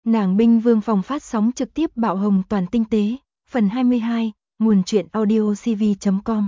Nàng binh vương phòng phát sóng trực tiếp bạo hồng toàn tinh tế, phần 22, nguồn truyện audio cv.com.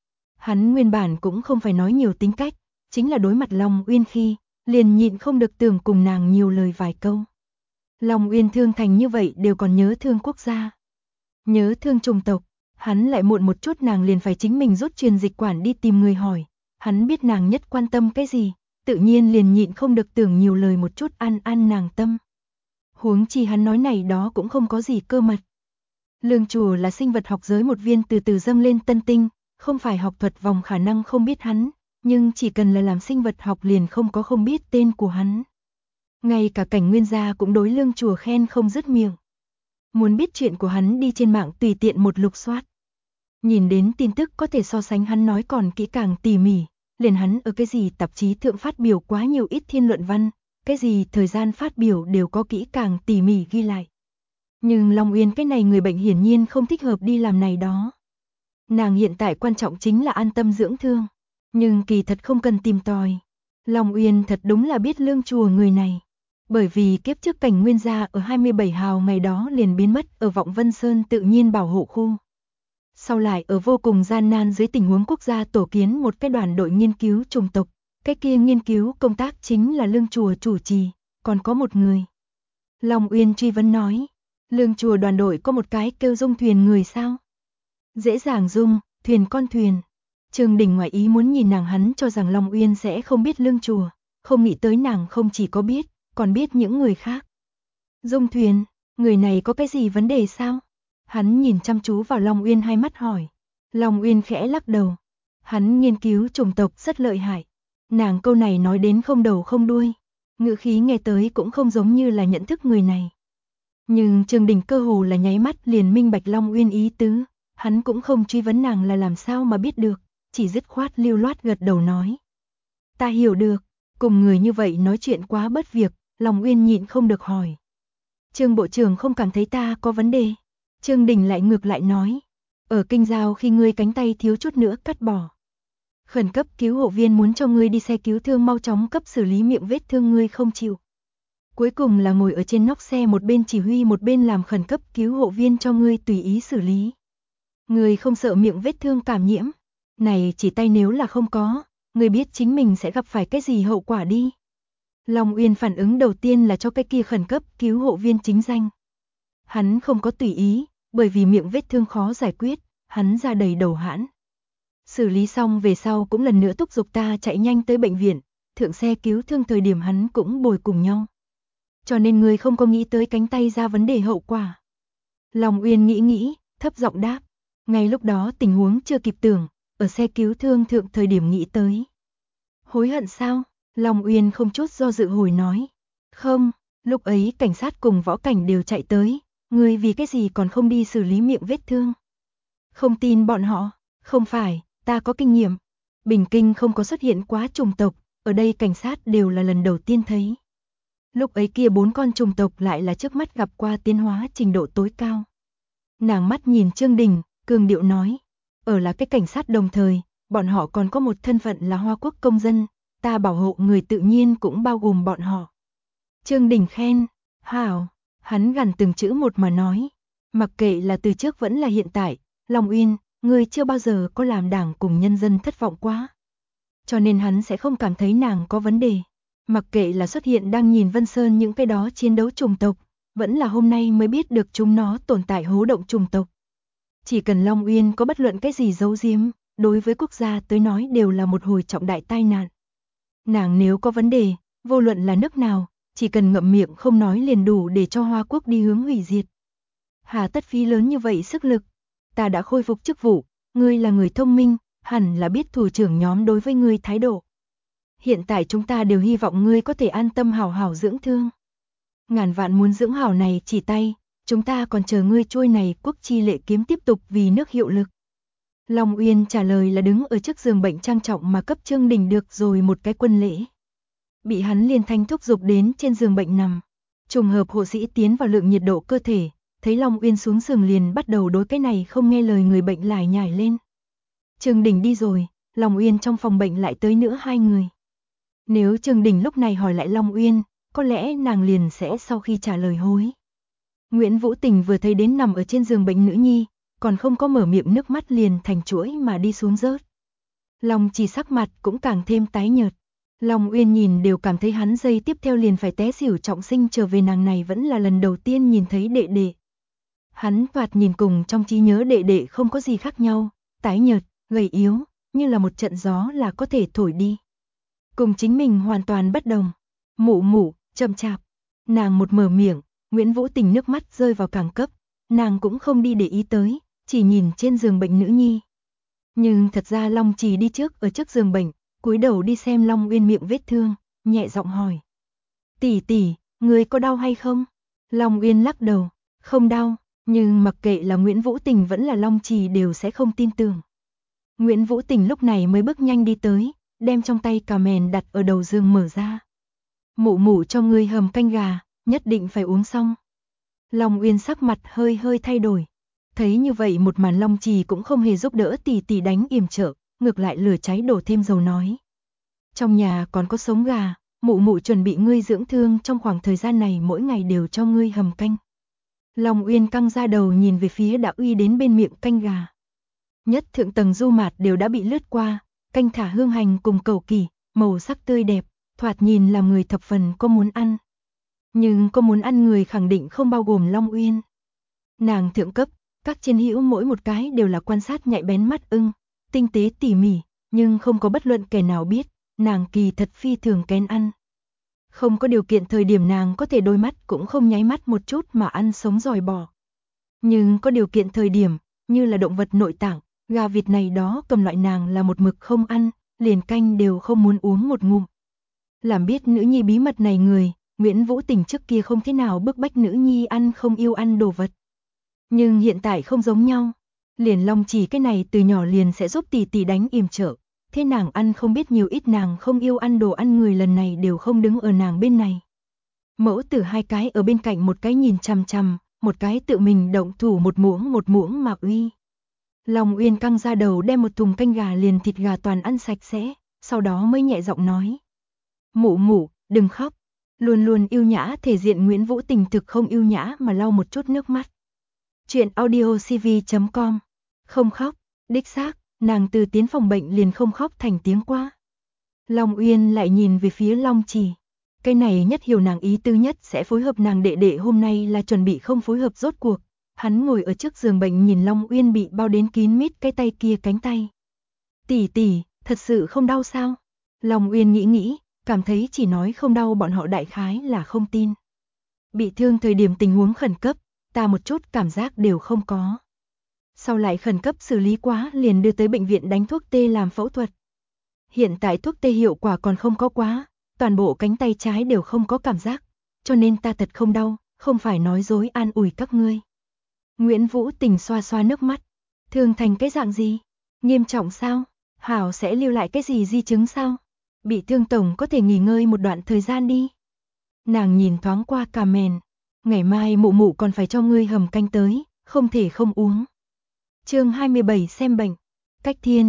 Hắn nguyên bản cũng không phải nói nhiều tính cách, chính là đối mặt Long Uyên khi, liền nhịn không được tưởng cùng nàng nhiều lời vài câu. Long Uyên thương thành như vậy đều còn nhớ thương quốc gia, nhớ thương chủng tộc, hắn lại muộn một chút nàng liền phải chính mình rút truyền dịch quản đi tìm người hỏi, hắn biết nàng nhất quan tâm cái gì, tự nhiên liền nhịn không được tưởng nhiều lời một chút an nàng tâm. Huống chi hắn nói này đó cũng không có gì cơ mật. Lương chùa là sinh vật học giới một viên từ từ dâng lên tân tinh, không phải học thuật vòng khả năng không biết hắn, nhưng chỉ cần là làm sinh vật học liền không có không biết tên của hắn. Ngay cả Cảnh Nguyên gia cũng đối Lương chùa khen không dứt miệng. Muốn biết chuyện của hắn đi trên mạng tùy tiện một lục soát. Nhìn đến tin tức có thể so sánh hắn nói còn kỹ càng tỉ mỉ, liền hắn ở cái gì tạp chí thượng phát biểu quá nhiều ít thiên luận văn, cái gì thời gian phát biểu đều có kỹ càng tỉ mỉ ghi lại. Nhưng Long Uyên cái này người bệnh hiển nhiên không thích hợp đi làm này đó. Nàng hiện tại quan trọng chính là an tâm dưỡng thương, nhưng kỳ thật không cần tìm tòi. Long Uyên thật đúng là biết Lương chùa người này. Bởi vì kiếp trước Cảnh Nguyên gia ở 27 hào ngày đó liền biến mất ở Vọng Vân Sơn tự nhiên bảo hộ khu. Sau lại ở vô cùng gian nan dưới tình huống quốc gia tổ kiến một cái đoàn đội nghiên cứu chủng tộc, cái kia nghiên cứu công tác chính là Lương chùa chủ trì, còn có một người. Long Uyên truy vấn nói, Lương chùa đoàn đội có một cái kêu Dung thuyền người sao? Dễ dàng Dung, thuyền con thuyền. Trương Đình ngoại ý muốn nhìn nàng, hắn cho rằng Long Uyên sẽ không biết Lương chùa, không nghĩ tới nàng không chỉ có biết, còn biết những người khác. Dung thuyền, người này có cái gì vấn đề sao? Hắn nhìn chăm chú vào Long Uyên hai mắt hỏi. Long Uyên khẽ lắc đầu. Hắn nghiên cứu chủng tộc rất lợi hại. Nàng câu này nói đến không đầu không đuôi, ngữ khí nghe tới cũng không giống như là nhận thức người này. Nhưng Trương Đình cơ hồ là nháy mắt liền minh bạch Long Uyên ý tứ, hắn cũng không truy vấn nàng là làm sao mà biết được, chỉ dứt khoát lưu loát gật đầu nói. Ta hiểu được, cùng người như vậy nói chuyện quá bất việc, Long Uyên nhịn không được hỏi. Trương bộ trưởng không cảm thấy ta có vấn đề? Trương Đình lại ngược lại nói. Ở kinh giao khi ngươi cánh tay thiếu chút nữa cắt bỏ. Khẩn cấp cứu hộ viên muốn cho ngươi đi xe cứu thương mau chóng cấp xử lý miệng vết thương ngươi không chịu. Cuối cùng là ngồi ở trên nóc xe một bên chỉ huy một bên làm khẩn cấp cứu hộ viên cho ngươi tùy ý xử lý. Ngươi không sợ miệng vết thương cảm nhiễm. Này chỉ tay nếu là không có, ngươi biết chính mình sẽ gặp phải cái gì hậu quả đi. Long Uyên phản ứng đầu tiên là cho cái kia khẩn cấp cứu hộ viên chính danh. Hắn không có tùy ý, bởi vì miệng vết thương khó giải quyết, hắn ra đầy đầu hãn. Xử lý xong về sau cũng lần nữa thúc giục ta chạy nhanh tới bệnh viện, thượng xe cứu thương thời điểm hắn cũng bồi cùng nhau. Cho nên người không có nghĩ tới cánh tay ra vấn đề hậu quả. Long Uyên nghĩ, thấp giọng đáp. Ngay lúc đó tình huống chưa kịp tưởng, ở xe cứu thương thượng thời điểm nghĩ tới. Hối hận sao? Long Uyên không chút do dự hồi nói. Không, lúc ấy cảnh sát cùng võ cảnh đều chạy tới, ngươi vì cái gì còn không đi xử lý miệng vết thương? Không tin bọn họ, không phải, ta có kinh nghiệm. Bình Kinh không có xuất hiện quá chủng tộc, ở đây cảnh sát đều là lần đầu tiên thấy. Lúc ấy kia 4 con chủng tộc lại là trước mắt gặp qua tiến hóa trình độ tối cao. Nàng mắt nhìn Trương Đình, cường điệu nói, ở là cái cảnh sát đồng thời, bọn họ còn có một thân phận là Hoa Quốc công dân, ta bảo hộ người tự nhiên cũng bao gồm bọn họ. Trương Đình khen, hảo, hắn gằn từng chữ một mà nói, mặc kệ là từ trước vẫn là hiện tại, Long Uyên, ngươi chưa bao giờ có làm đảng cùng nhân dân thất vọng quá. Cho nên hắn sẽ không cảm thấy nàng có vấn đề. Mặc kệ là xuất hiện đang nhìn Vân Sơn những cái đó chiến đấu chủng tộc, vẫn là hôm nay mới biết được chúng nó tồn tại hố động chủng tộc. Chỉ cần Long Uyên có bất luận cái gì giấu giếm, đối với quốc gia tới nói đều là một hồi trọng đại tai nạn. Nàng nếu có vấn đề, vô luận là nước nào, chỉ cần ngậm miệng không nói liền đủ để cho Hoa Quốc đi hướng hủy diệt. Hà tất phí lớn như vậy sức lực, ta đã khôi phục chức vụ, ngươi là người thông minh, hẳn là biết thủ trưởng nhóm đối với ngươi thái độ. Hiện tại chúng ta đều hy vọng ngươi có thể an tâm hảo hảo dưỡng thương. Ngàn vạn muốn dưỡng hảo này chỉ tay, chúng ta còn chờ ngươi trôi này quốc chi lệ kiếm tiếp tục vì nước hiệu lực. Long Uyên trả lời là đứng ở trước giường bệnh trang trọng mà cấp Trương Đình được rồi một cái quân lễ. Bị hắn liền thanh thúc giục đến trên giường bệnh nằm. Trùng hợp hộ sĩ tiến vào lượng nhiệt độ cơ thể, thấy Long Uyên xuống giường liền bắt đầu đối cái này không nghe lời người bệnh lải nhải lên. Trương Đình đi rồi, Long Uyên trong phòng bệnh lại tới nữa 2 người. Nếu Trương Đình lúc này hỏi lại Long Uyên, có lẽ nàng liền sẽ sau khi trả lời hối. Nguyễn Vũ Tình vừa thấy đến nằm ở trên giường bệnh nữ nhi, còn không có mở miệng nước mắt liền thành chuỗi mà đi xuống rớt. Long Chỉ sắc mặt cũng càng thêm tái nhợt. Long Uyên nhìn đều cảm thấy hắn giây tiếp theo liền phải té xỉu trọng sinh trở về, nàng này vẫn là lần đầu tiên nhìn thấy đệ đệ. Hắn thoạt nhìn cùng trong trí nhớ đệ đệ không có gì khác nhau, tái nhợt, gầy yếu, như là một trận gió là có thể thổi đi. Cùng chính mình hoàn toàn bất đồng. Mụ mụ, chậm chạp. Nàng một mở miệng, Nguyễn Vũ Tình nước mắt rơi vào càng cấp, nàng cũng không đi để ý tới, chỉ nhìn trên giường bệnh nữ nhi. Nhưng thật ra Long Chỉ đi trước ở trước giường bệnh, cúi đầu đi xem Long Uyên miệng vết thương, nhẹ giọng hỏi. Tỷ tỷ, người có đau hay không? Long Uyên lắc đầu, không đau, nhưng mặc kệ là Nguyễn Vũ Tình vẫn là Long Chỉ đều sẽ không tin tưởng. Nguyễn Vũ Tình lúc này mới bước nhanh đi tới, đem trong tay cà mèn đặt ở đầu giường mở ra. Mụ mụ cho ngươi hầm canh gà, nhất định phải uống xong. Long Uyên sắc mặt hơi hơi thay đổi. Thấy như vậy một màn, Long Chỉ cũng không hề giúp đỡ tỷ tỷ đánh yểm trợ, ngược lại lửa cháy đổ thêm dầu nói. Trong nhà còn có sống gà, mụ mụ chuẩn bị ngươi dưỡng thương trong khoảng thời gian này mỗi ngày đều cho ngươi hầm canh. Long Uyên căng ra đầu nhìn về phía đã uy đến bên miệng canh gà. Nhất thượng tầng du mạt đều đã bị lướt qua, canh thả hương hành cùng cầu kỳ, màu sắc tươi đẹp, thoạt nhìn làm người thập phần có muốn ăn. Nhưng có muốn ăn người khẳng định không bao gồm Long Uyên. Nàng thượng cấp, các chiến hữu mỗi một cái đều là quan sát nhạy bén mắt ưng, tinh tế tỉ mỉ, nhưng không có bất luận kẻ nào biết, nàng kỳ thật phi thường kén ăn. Không có điều kiện thời điểm nàng có thể đôi mắt cũng không nháy mắt một chút mà ăn sống dòi bò. Nhưng có điều kiện thời điểm, như là động vật nội tạng, gà vịt này đó cầm loại nàng là một mực không ăn, liền canh đều không muốn uống một ngụm. Làm biết nữ nhi bí mật này người, Nguyễn Vũ Tình trước kia không thế nào bức bách nữ nhi ăn không yêu ăn đồ vật. Nhưng hiện tại không giống nhau. Liền Long Chỉ cái này từ nhỏ liền sẽ giúp tỷ tỷ đánh yểm trợ. Thế nàng ăn không biết nhiều ít, nàng không yêu ăn đồ ăn người lần này đều không đứng ở nàng bên này. Mẫu tử hai cái ở bên cạnh, một cái nhìn chằm chằm, một cái tự mình động thủ một muỗng mà uy. Long Uyên căng ra đầu đem một thùng canh gà liền thịt gà toàn ăn sạch sẽ, sau đó mới nhẹ giọng nói. Mụ mụ, đừng khóc. Luôn luôn yêu nhã thể diện Nguyễn Vũ Tình thực không yêu nhã mà lau một chút nước mắt. Chuyện audiocv.com. Không khóc, đích xác, nàng từ tiến phòng bệnh liền không khóc thành tiếng qua. Long Uyên lại nhìn về phía Long Chỉ. Cái này nhất hiểu nàng ý tứ, nhất sẽ phối hợp nàng đệ đệ hôm nay là chuẩn bị không phối hợp rốt cuộc. Hắn ngồi ở trước giường bệnh nhìn Long Uyên bị bao đến kín mít cái tay kia cánh tay. Tỷ tỷ, thật sự không đau sao? Long Uyên nghĩ, cảm thấy chỉ nói không đau bọn họ đại khái là không tin. Bị thương thời điểm tình huống khẩn cấp, ta một chút cảm giác đều không có. Sau lại khẩn cấp xử lý quá liền đưa tới bệnh viện đánh thuốc tê làm phẫu thuật. Hiện tại thuốc tê hiệu quả còn không có quá, toàn bộ cánh tay trái đều không có cảm giác, cho nên ta thật không đau, không phải nói dối an ủi các ngươi. Nguyễn Vũ Tình xoa xoa nước mắt, thương thành cái dạng gì? Nghiêm trọng sao? Hảo sẽ lưu lại cái gì di chứng sao? Bị thương tổng có thể nghỉ ngơi một đoạn thời gian đi. Nàng nhìn thoáng qua cà mèn, ngày mai mụ mụ còn phải cho ngươi hầm canh tới, không thể không uống. Chương 27 xem bệnh. Cách Thiên,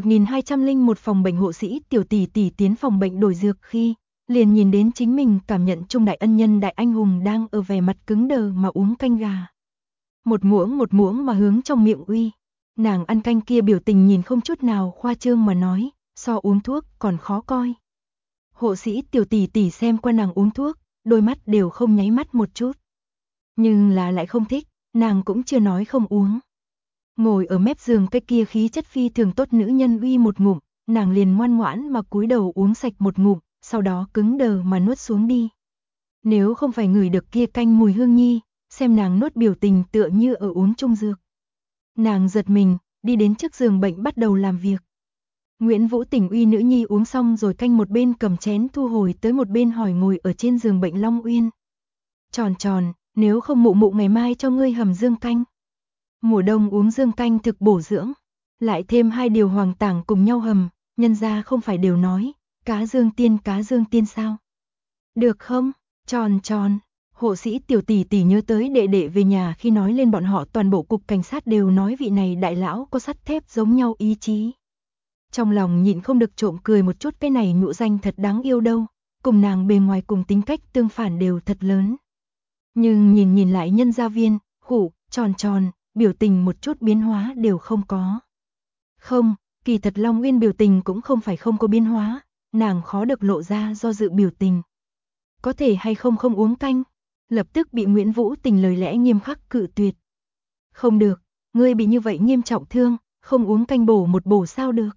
1201 phòng bệnh. Hộ sĩ Tiểu tỷ tỷ tiến phòng bệnh đổi dược khi liền nhìn đến chính mình cảm nhận trung đại ân nhân đại anh hùng đang ở vẻ mặt cứng đờ mà uống canh gà. Một muỗng mà hướng trong miệng uy. Nàng ăn canh kia biểu tình nhìn không chút nào khoa trương mà nói, so uống thuốc còn khó coi. Hộ sĩ Tiểu tỷ tỷ xem qua nàng uống thuốc, đôi mắt đều không nháy mắt một chút. Nhưng là lại không thích, nàng cũng chưa nói không uống. Ngồi ở mép giường cái kia khí chất phi thường tốt nữ nhân uy một ngụm, nàng liền ngoan ngoãn mà cúi đầu uống sạch một ngụm, sau đó cứng đờ mà nuốt xuống đi. Nếu không phải ngửi được kia canh mùi hương nhi, xem nàng nuốt biểu tình tựa như ở uống trung dược. Nàng giật mình, đi đến trước giường bệnh bắt đầu làm việc. Nguyễn Vũ Tình uy nữ nhi uống xong rồi canh, một bên cầm chén thu hồi tới một bên hỏi ngồi ở trên giường bệnh Long Uyên. Tròn, nếu không mụ mụ ngày mai cho ngươi hầm dương canh. Mùa đông uống dương canh thực bổ dưỡng, lại thêm 2 điều hoàng tảng cùng nhau hầm, nhân gia không phải đều nói, cá dương tiên sao? Được không? Tròn. Hộ sĩ Tiểu tỷ tỷ nhớ tới đệ đệ về nhà khi nói lên bọn họ toàn bộ cục cảnh sát đều nói vị này đại lão có sắt thép giống nhau ý chí. Trong lòng nhịn không được trộm cười một chút, cái này nhũ danh thật đáng yêu đâu, cùng nàng bề ngoài cùng tính cách tương phản đều thật lớn. Nhưng nhìn lại Nhân Gia Viên, khủ, tròn tròn, biểu tình một chút biến hóa đều không có. Không, kỳ thật Long Uyên biểu tình cũng không phải không có biến hóa, nàng khó được lộ ra do dự biểu tình. Có thể hay không không uống canh? Lập tức bị Nguyễn Vũ Tình lời lẽ nghiêm khắc cự tuyệt. Không được, ngươi bị như vậy nghiêm trọng thương, không uống canh bổ một bổ sao được.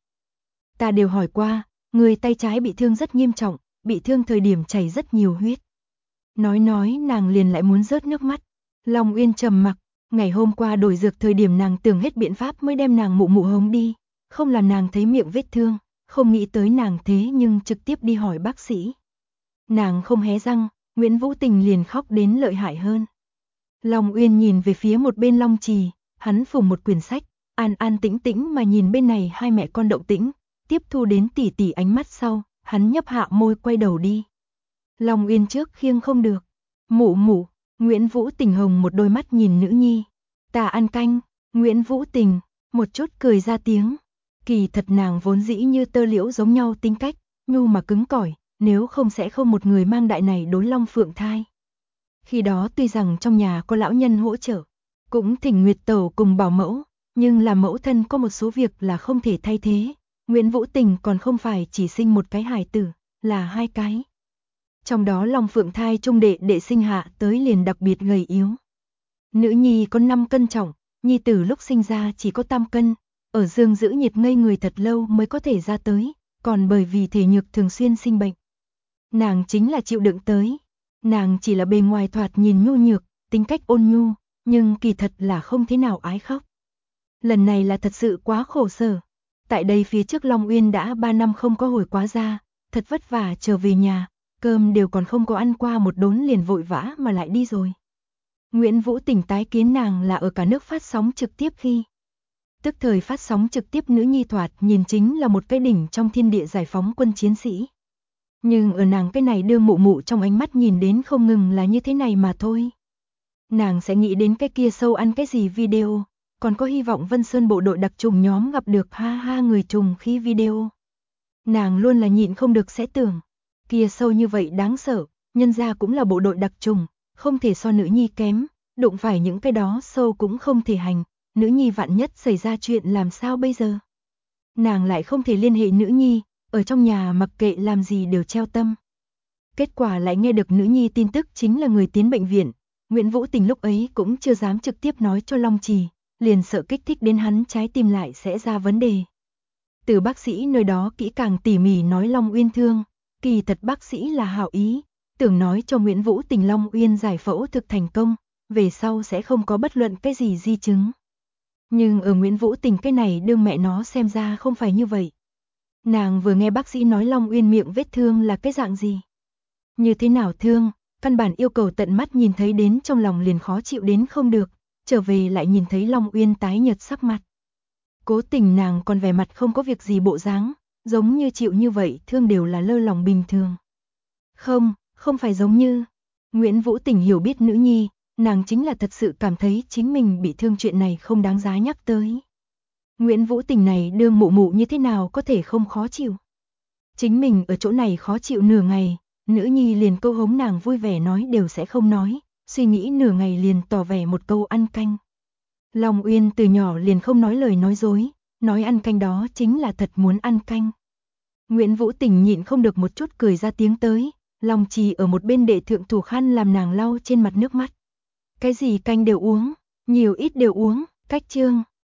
Ta đều hỏi qua, người tay trái bị thương rất nghiêm trọng, bị thương thời điểm chảy rất nhiều huyết. Nói nàng liền lại muốn rớt nước mắt. Long Uyên trầm mặc, ngày hôm qua đổi dược thời điểm nàng tưởng hết biện pháp mới đem nàng mụ hống đi, không làm nàng thấy miệng vết thương, không nghĩ tới nàng thế nhưng trực tiếp đi hỏi bác sĩ. Nàng không hé răng, Nguyễn Vũ Tình liền khóc đến lợi hại hơn. Long Uyên nhìn về phía một bên Long Trì, hắn phủng một quyển sách, an tĩnh tĩnh mà nhìn bên này hai mẹ con động tĩnh, tiếp thu đến tỉ tỉ ánh mắt sau, hắn nhấp hạ môi quay đầu đi. Long Uyên trước khiêng không được. Mụ, Nguyễn Vũ Tình hồng một đôi mắt nhìn nữ nhi. Ta ăn canh, Nguyễn Vũ Tình, một chút cười ra tiếng. Kỳ thật nàng vốn dĩ như tơ liễu giống nhau tính cách, nhu mà cứng cỏi, nếu không sẽ không một người mang đại này đối Long Phượng thai. Khi đó tuy rằng trong nhà có lão nhân hỗ trợ, cũng thỉnh Nguyệt Tẩu cùng bảo mẫu, nhưng là mẫu thân có một số việc là không thể thay thế. Nguyễn Vũ Tình còn không phải chỉ sinh một cái hài tử, là hai cái. Trong đó Long Phượng thai trung đệ sinh hạ tới liền đặc biệt gầy yếu. Nữ nhi có 5 cân trọng, nhi tử lúc sinh ra chỉ có 8 cân, ở giường giữ nhiệt ngây người thật lâu mới có thể ra tới, còn bởi vì thể nhược thường xuyên sinh bệnh. Nàng chính là chịu đựng tới. Nàng chỉ là bề ngoài thoạt nhìn nhu nhược, tính cách ôn nhu, nhưng kỳ thật là không thế nào ái khóc. Lần này là thật sự quá khổ sở. Tại đây phía trước Long Uyên đã 3 năm không có hồi quá ra, thật vất vả trở về nhà, cơm đều còn không có ăn qua một đốn liền vội vã mà lại đi rồi. Nguyễn Vũ Tình tái kiến nàng là ở cả nước phát sóng trực tiếp khi. Tức thời phát sóng trực tiếp nữ nhi thoạt nhìn chính là một cái đỉnh trong thiên địa giải phóng quân chiến sĩ. Nhưng ở nàng cái này đưa mụ trong ánh mắt nhìn đến không ngừng là như thế này mà thôi. Nàng sẽ nghĩ đến cái kia sâu ăn cái gì video, còn có hy vọng Vân Sơn bộ đội đặc trùng nhóm gặp được ha người trùng khi video. Nàng luôn là nhịn không được sẽ tưởng, kia sâu như vậy đáng sợ, nhân ra cũng là bộ đội đặc trùng, không thể so nữ nhi kém, đụng phải những cái đó sâu cũng không thể hành, nữ nhi vạn nhất xảy ra chuyện làm sao bây giờ. Nàng lại không thể liên hệ nữ nhi, ở trong nhà mặc kệ làm gì đều treo tâm. Kết quả lại nghe được nữ nhi tin tức chính là người tiến bệnh viện, Nguyễn Vũ Tình lúc ấy cũng chưa dám trực tiếp nói cho Long Trì, liền sợ kích thích đến hắn trái tim lại sẽ ra vấn đề. Từ bác sĩ nơi đó kỹ càng tỉ mỉ nói Long Uyên thương, kỳ thật bác sĩ là hảo ý, tưởng nói cho Nguyễn Vũ Tình Long Uyên giải phẫu thực thành công, về sau sẽ không có bất luận cái gì di chứng. Nhưng ở Nguyễn Vũ Tình cái này đương mẹ nó xem ra không phải như vậy. Nàng vừa nghe bác sĩ nói Long Uyên miệng vết thương là cái dạng gì. Như thế nào thương, căn bản yêu cầu tận mắt nhìn thấy đến trong lòng liền khó chịu đến không được, trở về lại nhìn thấy Long Uyên tái nhợt sắc mặt. Cố tình nàng còn vẻ mặt không có việc gì bộ dáng, giống như chịu như vậy thương đều là lơ lòng bình thường. Không phải giống như. Nguyễn Vũ Tình hiểu biết nữ nhi, nàng chính là thật sự cảm thấy chính mình bị thương chuyện này không đáng giá nhắc tới. Nguyễn Vũ Tình này đương mụ như thế nào có thể không khó chịu. Chính mình ở chỗ này khó chịu nửa ngày, nữ nhi liền câu hống nàng vui vẻ nói đều sẽ không nói, suy nghĩ nửa ngày liền tỏ vẻ một câu ăn canh. Long Uyên từ nhỏ liền không nói lời nói dối, nói ăn canh đó chính là thật muốn ăn canh. Nguyễn Vũ Tình nhịn không được một chút cười ra tiếng tới, Long Trì ở một bên đệ thượng thủ khăn làm nàng lau trên mặt nước mắt. Cái gì canh đều uống, nhiều ít đều uống, cách chương.